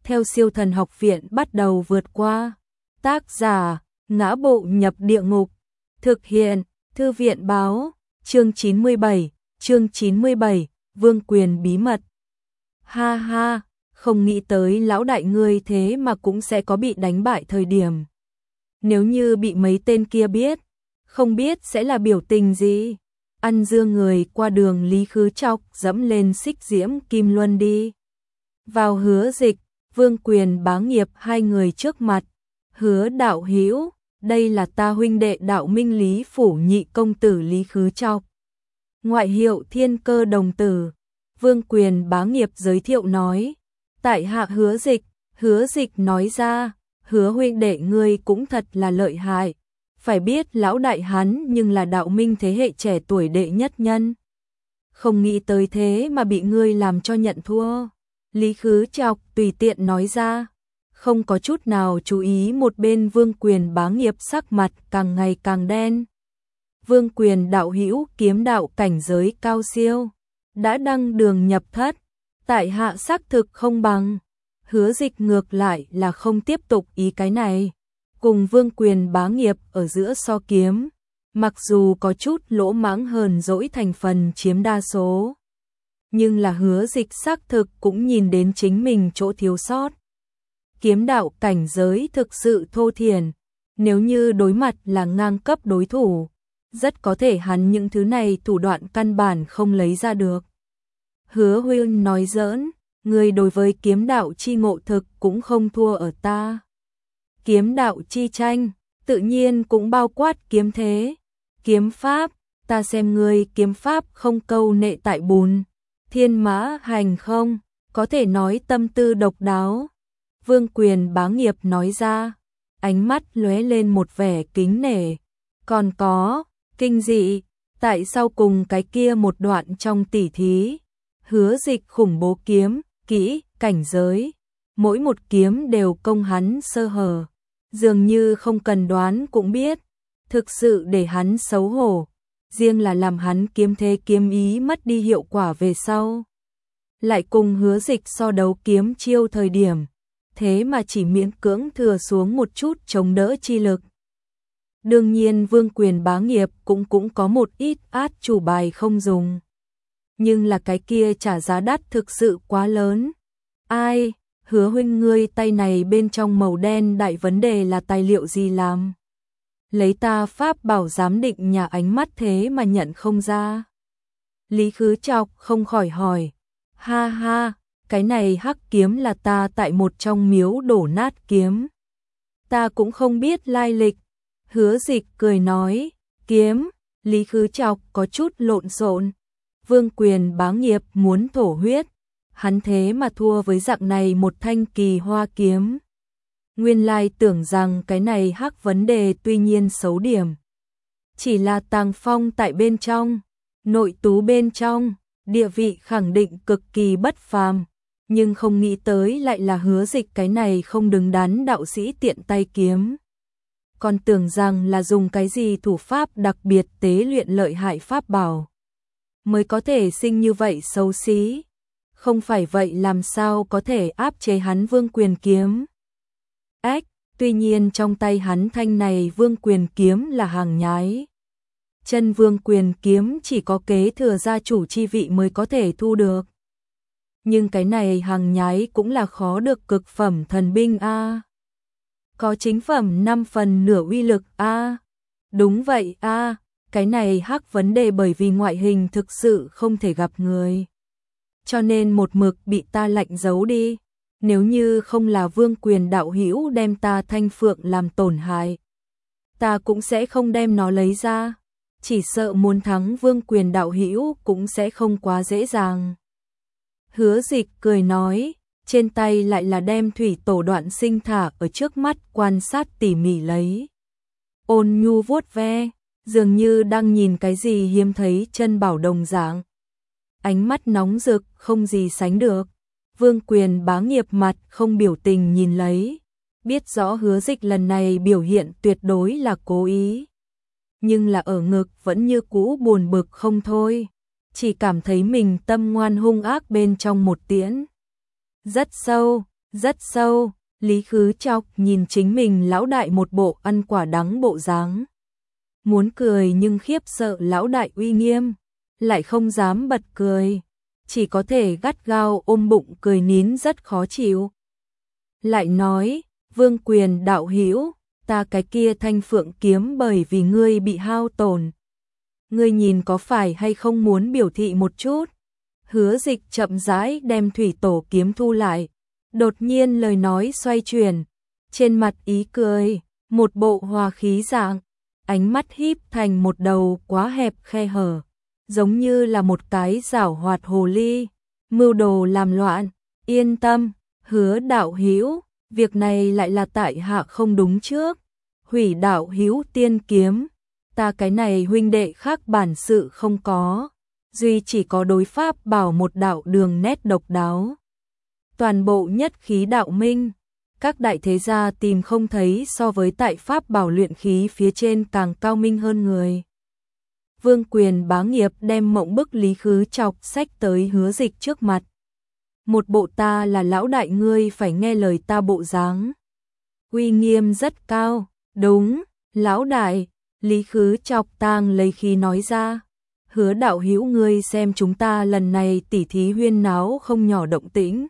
theo Siêu Thần Học Viện bắt đầu vượt qua. Tác giả, Ngã Bộ Nhập Địa Ngục. Thực hiện, Thư viện Báo. Chương 97, Vương Quyền Bí Mật. Ha ha, không nghĩ tới lão đại ngươi thế mà cũng sẽ có bị đánh bại thời điểm. Nếu như bị mấy tên kia biết, không biết sẽ là biểu tình gì. Ăn dưa người qua đường Lý Khứ Trọc dẫm lên xích diễm Kim Luân đi. Vào Hứa Dịch, Vương Quyền Bá Nghiệp hai người trước mặt. Hứa đạo hữu, đây là ta huynh đệ Đạo Minh Lý phủ nhị công tử Lý Khứ Trọc. Ngoại hiệu Thiên Cơ Đồng Tử. Vương Quyền Bá Nghiệp giới thiệu nói. Tại hạ Hứa Dịch nói ra, Hứa huynh đệ ngươi cũng thật là lợi hại. Phải biết lão đại hắn nhưng là đạo minh thế hệ trẻ tuổi đệ nhất nhân. Không nghĩ tới thế mà bị ngươi làm cho nhận thua. Lý Khứ Trọc tùy tiện nói ra, không có chút nào chú ý một bên Vương Quyền Bá Nghiệp sắc mặt càng ngày càng đen. Vương Quyền đạo hữu kiếm đạo cảnh giới cao siêu, đã đăng đường nhập thất, tại hạ xác thực không bằng. Hứa Dịch ngược lại là không tiếp tục ý cái này. Cùng Vương Quyền Bá Nghiệp ở giữa so kiếm, mặc dù có chút lỗ mãng hờn dỗi thành phần chiếm đa số, nhưng là Hứa Dịch xác thực cũng nhìn đến chính mình chỗ thiếu sót. Kiếm đạo cảnh giới thực sự thô thiển, nếu như đối mặt là ngang cấp đối thủ, rất có thể hắn những thứ này thủ đoạn căn bản không lấy ra được. Hứa huynh nói giỡn, người đối với kiếm đạo chi ngộ thực cũng không thua ở ta. Kiếm đạo chi tranh, tự nhiên cũng bao quát kiếm thế. Kiếm pháp, ta xem ngươi kiếm pháp không câu nệ tại bùn. Thiên mã hành không, có thể nói tâm tư độc đáo. Vương Quyền Bá Nghiệp nói ra, ánh mắt lóe lên một vẻ kính nể. Còn có, kinh dị, tại sao cùng cái kia một đoạn trong tỉ thí, Hứa Dịch khủng bố kiếm, kỹ, cảnh giới, mỗi một kiếm đều công hắn sơ hở. Dường như không cần đoán cũng biết, thực sự để hắn xấu hổ, riêng là làm hắn kiếm thế kiếm ý mất đi hiệu quả về sau. Lại cùng Hứa Dịch so đấu kiếm chiêu thời điểm, thế mà chỉ miễn cưỡng thừa xuống một chút chống đỡ chi lực. Đương nhiên Vương Quyền Bá Nghiệp cũng có một ít át chủ bài không dùng. Nhưng là cái kia trả giá đắt thực sự quá lớn. Ai? Hứa huynh ngươi tay này bên trong màu đen đại vấn đề là tài liệu gì làm? Lấy ta pháp bảo giám định nhà ánh mắt thế mà nhận không ra. Lý Khứ Trọc không khỏi hỏi. Ha ha, cái này hắc kiếm là ta tại một trong miếu đổ nát kiếm. Ta cũng không biết lai lịch. Hứa Dịch cười nói. Kiếm, Lý Khứ Trọc có chút lộn xộn. Vương Quyền Bá Nghiệp muốn thổ huyết. Hắn thế mà thua với dạng này một thanh kỳ hoa kiếm. Nguyên lai tưởng rằng cái này hắc vấn đề tuy nhiên xấu điểm. Chỉ là tàng phong tại bên trong, nội tú bên trong, địa vị khẳng định cực kỳ bất phàm. Nhưng không nghĩ tới lại là Hứa Dịch cái này không đứng đắn đạo sĩ tiện tay kiếm. Còn tưởng rằng là dùng cái gì thủ pháp đặc biệt tế luyện lợi hại pháp bảo mới có thể sinh như vậy xấu xí. Không phải vậy làm sao có thể áp chế hắn Vương Quyền kiếm. Tuy nhiên trong tay hắn thanh này Vương Quyền kiếm là hàng nhái. Chân Vương Quyền kiếm chỉ có kế thừa gia chủ chi vị mới có thể thu được. Nhưng cái này hàng nhái cũng là khó được cực phẩm thần binh a. Có chính phẩm 5 phần nửa uy lực a. Đúng vậy a, cái này hắc vấn đề bởi vì ngoại hình thực sự không thể gặp người. Cho nên một mực bị ta lạnh giấu đi. Nếu như không là Vương Quyền đạo hữu đem ta thanh phượng làm tổn hại, ta cũng sẽ không đem nó lấy ra. Chỉ sợ muốn thắng Vương Quyền đạo hữu cũng sẽ không quá dễ dàng. Hứa Dịch cười nói, trên tay lại là đem thủy tổ đoạn sinh thả ở trước mắt quan sát tỉ mỉ lấy. Ôn nhu vuốt ve, dường như đang nhìn cái gì hiếm thấy chân bảo đồng dạng. Ánh mắt nóng rực không gì sánh được. Vương Quyền Bá Nghiệp mặt không biểu tình nhìn lấy, biết rõ Hứa Dịch lần này biểu hiện tuyệt đối là cố ý. Nhưng là ở ngực vẫn như cũ buồn bực không thôi, chỉ cảm thấy mình tâm ngoan hung ác bên trong một tiễn. Rất sâu, rất sâu. Lý Khứ Trọc nhìn chính mình lão đại một bộ ăn quả đắng bộ dáng. Muốn cười nhưng khiếp sợ lão đại uy nghiêm, lại không dám bật cười, chỉ có thể gắt gao ôm bụng cười nín rất khó chịu. Lại nói, Vương Quyền đạo hữu, ta cái kia Thanh Phượng kiếm bởi vì ngươi bị hao tổn. Ngươi nhìn có phải hay không muốn biểu thị một chút? Hứa Dịch chậm rãi đem thủy tổ kiếm thu lại, đột nhiên lời nói xoay chuyển, trên mặt ý cười, một bộ hòa khí dạng, ánh mắt híp thành một đầu quá hẹp khe hở, giống như là một cái giảo hoạt hồ ly, mưu đồ làm loạn. Yên tâm, Hứa đạo hữu, việc này lại là tại hạ không đúng trước. Hủy đạo hữu tiên kiếm, ta cái này huynh đệ khác bản sự không có, duy chỉ có đối pháp bảo một đạo đường nét độc đáo. Toàn bộ nhất khí đạo minh, các đại thế gia tìm không thấy so với tại pháp bảo luyện khí phía trên càng cao minh hơn người. Vương Quyền bá nghiệp đem mộng bức Lý Khứ Trọc sách tới Hứa Dịch trước mặt. Một bộ ta là lão đại ngươi phải nghe lời ta bộ dáng. Uy nghiêm rất cao, đúng, lão đại, Lý Khứ Trọc tang lấy khí nói ra. Hứa đạo hữu ngươi xem chúng ta lần này tỉ thí huyên náo không nhỏ động tĩnh.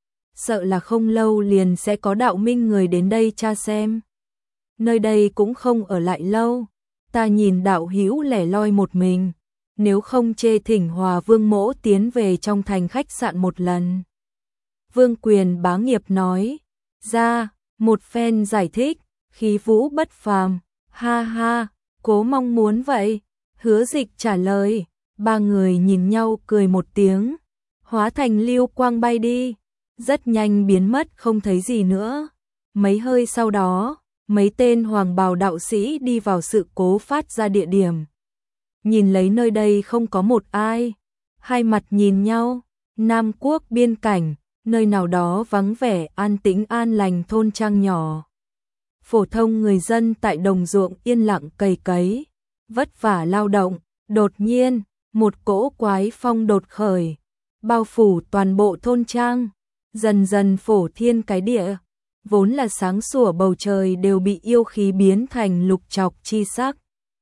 Sợ là không lâu liền sẽ có đạo minh người đến đây tra xem. Nơi đây cũng không ở lại lâu, ta nhìn đạo hữu lẻ loi một mình, nếu không chê thỉnh Hòa Vương mỗ tiến về trong thành khách sạn một lần. Vương Quyền bá nghiệp nói ra, một phen giải thích, khí vũ bất phàm, ha ha, cố mong muốn vậy. Hứa Dịch trả lời, ba người nhìn nhau cười một tiếng, hóa thành lưu quang bay đi, rất nhanh biến mất không thấy gì nữa. Mấy hơi sau đó, mấy tên hoàng bào đạo sĩ đi vào sự cố phát ra địa điểm. Nhìn lấy nơi đây không có một ai, hai mặt nhìn nhau, Nam Quốc biên cảnh, nơi nào đó vắng vẻ an tĩnh an lành thôn trang nhỏ. Phổ thông người dân tại đồng ruộng yên lặng cày cấy, vất vả lao động, đột nhiên, một cỗ quái phong đột khởi, bao phủ toàn bộ thôn trang, dần dần phổ thiên cái địa, vốn là sáng sủa bầu trời đều bị yêu khí biến thành lục trọc chi sắc,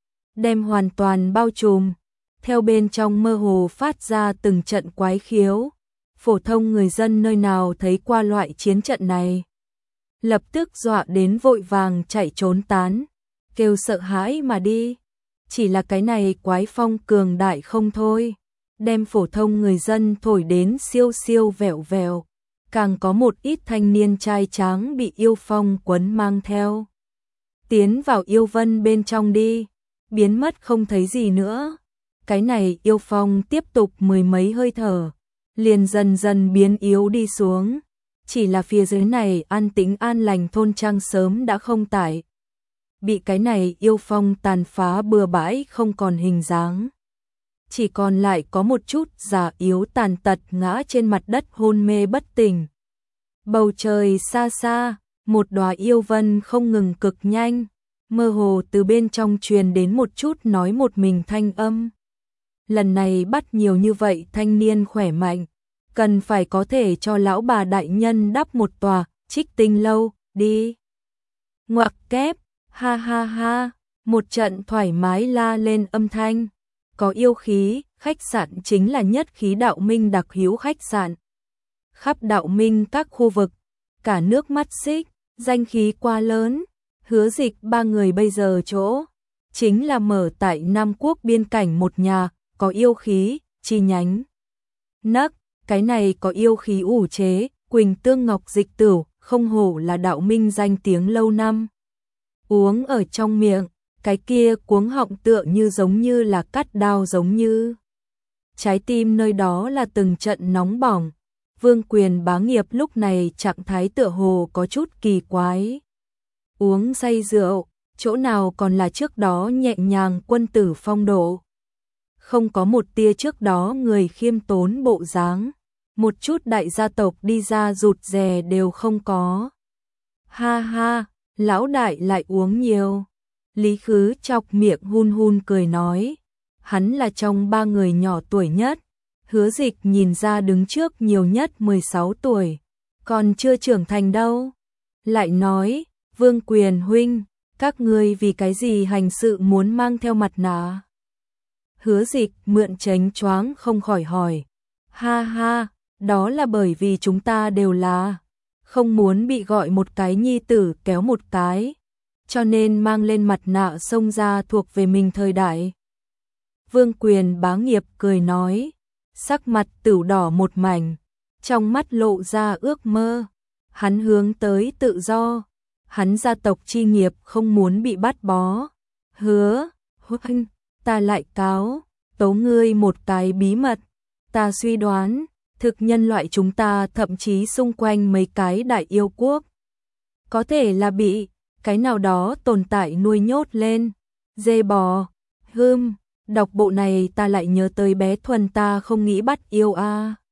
đem hoàn toàn bao trùm, theo bên trong mơ hồ phát ra từng trận quái khiếu. Phổ thông người dân nơi nào thấy qua loại chiến trận này, lập tức dọa đến vội vàng chạy trốn tán, kêu sợ hãi mà đi. Chỉ là cái này quái phong cường đại không thôi, đem phổ thông người dân thổi đến siêu siêu vẹo vẹo, càng có một ít thanh niên trai tráng bị yêu phong quấn mang theo. Tiến vào yêu vân bên trong đi, biến mất không thấy gì nữa. Cái này yêu phong tiếp tục mười mấy hơi thở, liền dần dần biến yếu đi xuống. Chỉ là phía dưới này an tĩnh an lành thôn trang sớm đã không tải, bị cái này yêu phong tàn phá bừa bãi không còn hình dáng. Chỉ còn lại có một chút già yếu tàn tật ngã trên mặt đất hôn mê bất tỉnh. Bầu trời xa xa, một đóa yêu vân không ngừng cực nhanh, mơ hồ từ bên trong truyền đến một chút nói một mình thanh âm. Lần này bắt nhiều như vậy thanh niên khỏe mạnh, cần phải có thể cho lão bà đại nhân đắp một tòa Trích Tinh lâu, đi. Ngoặc kép, ha ha ha, một trận thoải mái la lên âm thanh. Có yêu khí, khách sạn chính là nhất khí đạo minh đặc hữu khách sạn. Khắp đạo minh các khu vực, cả nước mắt xích, danh khí quá lớn. Hứa Dịch ba người bây giờ chỗ, chính là mở tại Nam Quốc biên cảnh một nhà, có yêu khí, chi nhánh. Nấc, cái này có yêu khí ủ chế, Quỳnh Tương Ngọc Dịch Tửu, không hổ là đạo minh danh tiếng lâu năm. Uống ở trong miệng, cái kia cuống họng tựa như giống như là cắt đao giống như. Trái tim nơi đó là từng trận nóng bỏng. Vương Quyền bá nghiệp lúc này trạng thái tựa hồ có chút kỳ quái. Uống say rượu, chỗ nào còn là trước đó nhẹ nhàng quân tử phong độ. Không có một tia trước đó người khiêm tốn bộ dáng, một chút đại gia tộc đi ra rụt rè đều không có. Ha ha, lão đại lại uống nhiều. Lý Khứ chọc miệng hun hun cười nói, hắn là trong ba người nhỏ tuổi nhất. Hứa Dịch nhìn ra đứng trước nhiều nhất 16 tuổi, còn chưa trưởng thành đâu. Lại nói, Vương Quyền huynh, các ngươi vì cái gì hành sự muốn mang theo mặt nạ? Hứa Dịch mượn chánh choáng không khỏi hỏi. Ha ha, đó là bởi vì chúng ta đều là không muốn bị gọi một cái nhi tử kéo một cái, cho nên mang lên mặt nạ xông ra thuộc về mình thời đại. Vương Quyền bá nghiệp cười nói, sắc mặt tửu đỏ một mảnh, trong mắt lộ ra ước mơ. Hắn hướng tới tự do, hắn gia tộc chi nghiệp không muốn bị bắt bó. Hứa, huynh, ta lại cáo tố ngươi một cái bí mật. Ta suy đoán, thực nhân loại chúng ta thậm chí xung quanh mấy cái đại yêu quốc, có thể là bị cái nào đó tồn tại nuôi nhốt lên. Dê bò, đọc bộ này ta lại nhớ tới bé Thuần ta không nghĩ bắt yêu a.